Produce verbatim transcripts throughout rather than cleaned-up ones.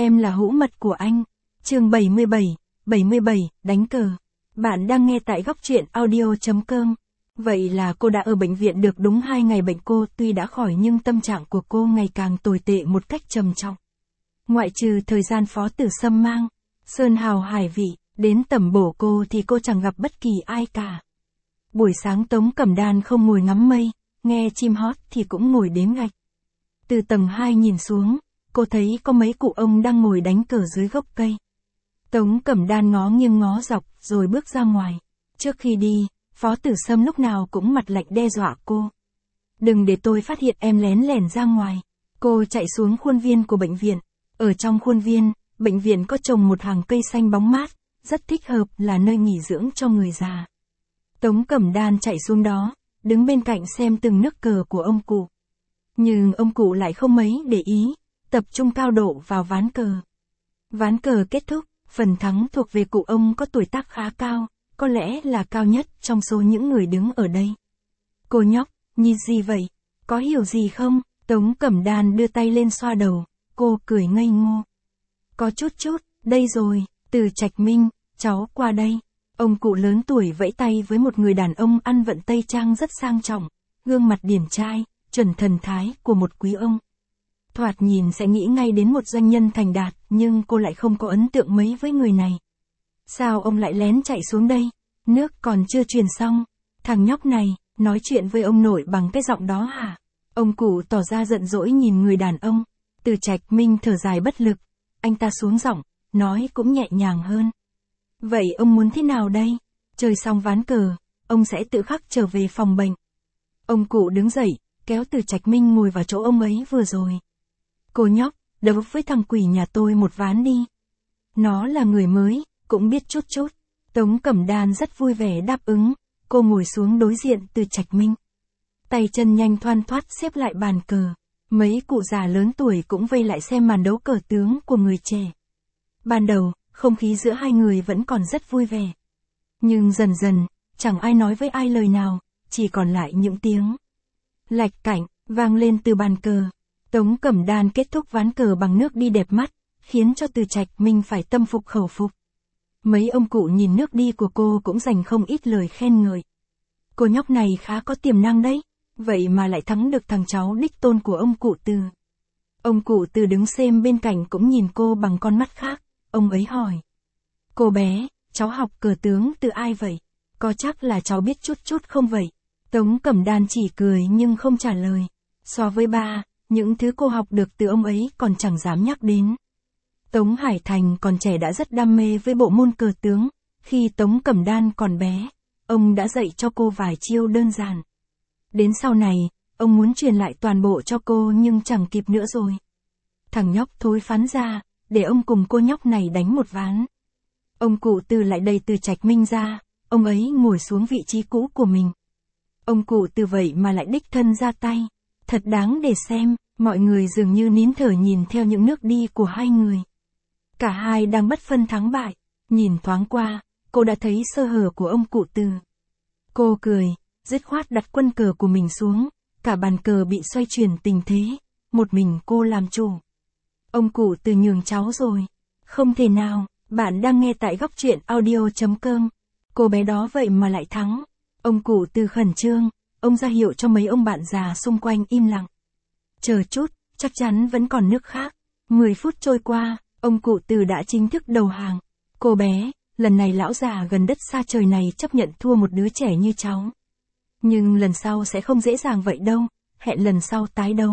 Em là hữu mật của anh. Chương bảy mươi bảy, bảy mươi bảy, đánh cờ. Bạn đang nghe tại góc truyện audio chấm com. Vậy là cô đã ở bệnh viện được đúng hai ngày. Bệnh cô tuy đã khỏi nhưng tâm trạng của cô ngày càng tồi tệ một cách trầm trọng. Ngoại trừ thời gian Phó Tử Sâm mang sơn hào hải vị đến tẩm bổ cô thì cô chẳng gặp bất kỳ ai cả. Buổi sáng Tống Cẩm Đan không ngồi ngắm mây, nghe chim hót thì cũng ngồi đếm gạch. Từ tầng hai nhìn xuống, cô thấy có mấy cụ ông đang ngồi đánh cờ dưới gốc cây. Tống Cẩm Đan ngó nghiêng ngó dọc rồi bước ra ngoài. Trước khi đi, Phó Tử Sâm lúc nào cũng mặt lạnh đe dọa cô. Đừng để tôi phát hiện em lén lẻn ra ngoài. Cô chạy xuống khuôn viên của bệnh viện. Ở trong khuôn viên, bệnh viện có trồng một hàng cây xanh bóng mát, rất thích hợp là nơi nghỉ dưỡng cho người già. Tống Cẩm Đan chạy xuống đó, đứng bên cạnh xem từng nước cờ của ông cụ. Nhưng ông cụ lại không mấy để ý, tập trung cao độ vào ván cờ. Ván cờ kết thúc, phần thắng thuộc về cụ ông có tuổi tác khá cao, có lẽ là cao nhất trong số những người đứng ở đây. Cô nhóc, nhìn gì vậy? Có hiểu gì không? Tống Cẩm Đan đưa tay lên xoa đầu, cô cười ngây ngô. Có chút chút, đây rồi, Từ Trạch Minh, cháu qua đây. Ông cụ lớn tuổi vẫy tay với một người đàn ông ăn vận tây trang rất sang trọng, gương mặt điển trai, chuẩn thần thái của một quý ông. Thoạt nhìn sẽ nghĩ ngay đến một doanh nhân thành đạt, nhưng cô lại không có ấn tượng mấy với người này. Sao ông lại lén chạy xuống đây? Nước còn chưa truyền xong. Thằng nhóc này, nói chuyện với ông nội bằng cái giọng đó hả? Ông cụ tỏ ra giận dỗi nhìn người đàn ông. Từ Trạch Minh thở dài bất lực. Anh ta xuống giọng, nói cũng nhẹ nhàng hơn. Vậy ông muốn thế nào đây? Chơi xong ván cờ, ông sẽ tự khắc trở về phòng bệnh. Ông cụ đứng dậy, kéo Từ Trạch Minh ngồi vào chỗ ông ấy vừa rồi. Cô nhóc, đấu với thằng quỷ nhà tôi một ván đi. Nó là người mới, cũng biết chút chút. Tống Cẩm Đan rất vui vẻ đáp ứng, cô ngồi xuống đối diện Từ Trạch Minh. Tay chân nhanh thoăn thoắt xếp lại bàn cờ. Mấy cụ già lớn tuổi cũng vây lại xem màn đấu cờ tướng của người trẻ. Ban đầu, không khí giữa hai người vẫn còn rất vui vẻ. Nhưng dần dần, chẳng ai nói với ai lời nào, chỉ còn lại những tiếng lạch cạnh vang lên từ bàn cờ. Tống Cẩm Đan kết thúc ván cờ bằng nước đi đẹp mắt, khiến cho Từ Trạch Minh phải tâm phục khẩu phục. Mấy ông cụ nhìn nước đi của cô cũng dành không ít lời khen ngợi. Cô nhóc này khá có tiềm năng đấy, vậy mà lại thắng được thằng cháu đích tôn của ông cụ Từ. Ông cụ Từ đứng xem bên cạnh cũng nhìn cô bằng con mắt khác, ông ấy hỏi. Cô bé, cháu học cờ tướng từ ai vậy? Có chắc là cháu biết chút chút không vậy? Tống Cẩm Đan chỉ cười nhưng không trả lời. So với ba, những thứ cô học được từ ông ấy còn chẳng dám nhắc đến. Tống Hải Thành còn trẻ đã rất đam mê với bộ môn cờ tướng. Khi Tống Cẩm Đan còn bé, ông đã dạy cho cô vài chiêu đơn giản. Đến sau này, ông muốn truyền lại toàn bộ cho cô nhưng chẳng kịp nữa rồi. Thằng nhóc thối phán ra, để ông cùng cô nhóc này đánh một ván. Ông cụ Từ lại đẩy Từ Trạch Minh ra, ông ấy ngồi xuống vị trí cũ của mình. Ông cụ Từ vậy mà lại đích thân ra tay. Thật đáng để xem, mọi người dường như nín thở nhìn theo những nước đi của hai người. Cả hai đang bất phân thắng bại, nhìn thoáng qua, cô đã thấy sơ hở của ông cụ Từ. Cô cười, dứt khoát đặt quân cờ của mình xuống, cả bàn cờ bị xoay chuyển tình thế, một mình cô làm chủ. Ông cụ Từ nhường cháu rồi. Không thể nào, bạn đang nghe tại góc truyện audio chấm com. Cô bé đó vậy mà lại thắng. Ông cụ Từ khẩn trương, ông ra hiệu cho mấy ông bạn già xung quanh im lặng. Chờ chút, chắc chắn vẫn còn nước khác. Mười phút trôi qua, ông cụ Từ đã chính thức đầu hàng. Cô bé, lần này lão già gần đất xa trời này chấp nhận thua một đứa trẻ như cháu. Nhưng lần sau sẽ không dễ dàng vậy đâu, hẹn lần sau tái đấu.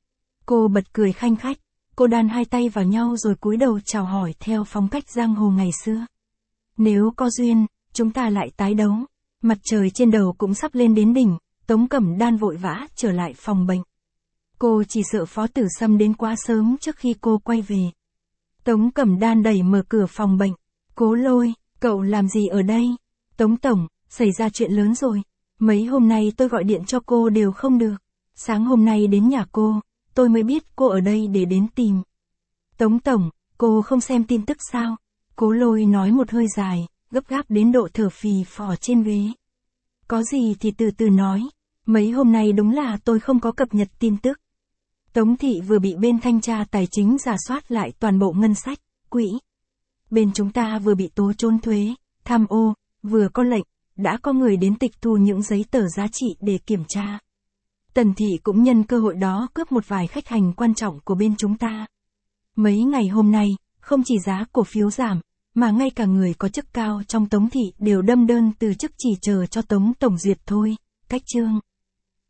Cô bật cười khanh khách, cô đan hai tay vào nhau rồi cúi đầu chào hỏi theo phong cách giang hồ ngày xưa. Nếu có duyên, chúng ta lại tái đấu. Mặt trời trên đầu cũng sắp lên đến đỉnh, Tống Cẩm Đan vội vã trở lại phòng bệnh. Cô chỉ sợ Phó Tử Sâm đến quá sớm trước khi cô quay về. Tống Cẩm Đan đẩy mở cửa phòng bệnh. Cố Lôi, cậu làm gì ở đây? Tống Tổng, xảy ra chuyện lớn rồi. Mấy hôm nay tôi gọi điện cho cô đều không được. Sáng hôm nay đến nhà cô, tôi mới biết cô ở đây để đến tìm. Tống Tổng, cô không xem tin tức sao? Cố Lôi nói một hơi dài, gấp gáp đến độ thở phì phò trên ghế. Có gì thì từ từ nói. Mấy hôm nay đúng là tôi không có cập nhật tin tức. Tống thị vừa bị bên thanh tra tài chính rà soát lại toàn bộ ngân sách, quỹ. Bên chúng ta vừa bị tố trốn thuế, tham ô, vừa có lệnh, đã có người đến tịch thu những giấy tờ giá trị để kiểm tra. Tần thị cũng nhân cơ hội đó cướp một vài khách hàng quan trọng của bên chúng ta. Mấy ngày hôm nay, không chỉ giá cổ phiếu giảm, mà ngay cả người có chức cao trong Tống thị đều đâm đơn từ chức chỉ chờ cho Tống tổng duyệt thôi. Cách chương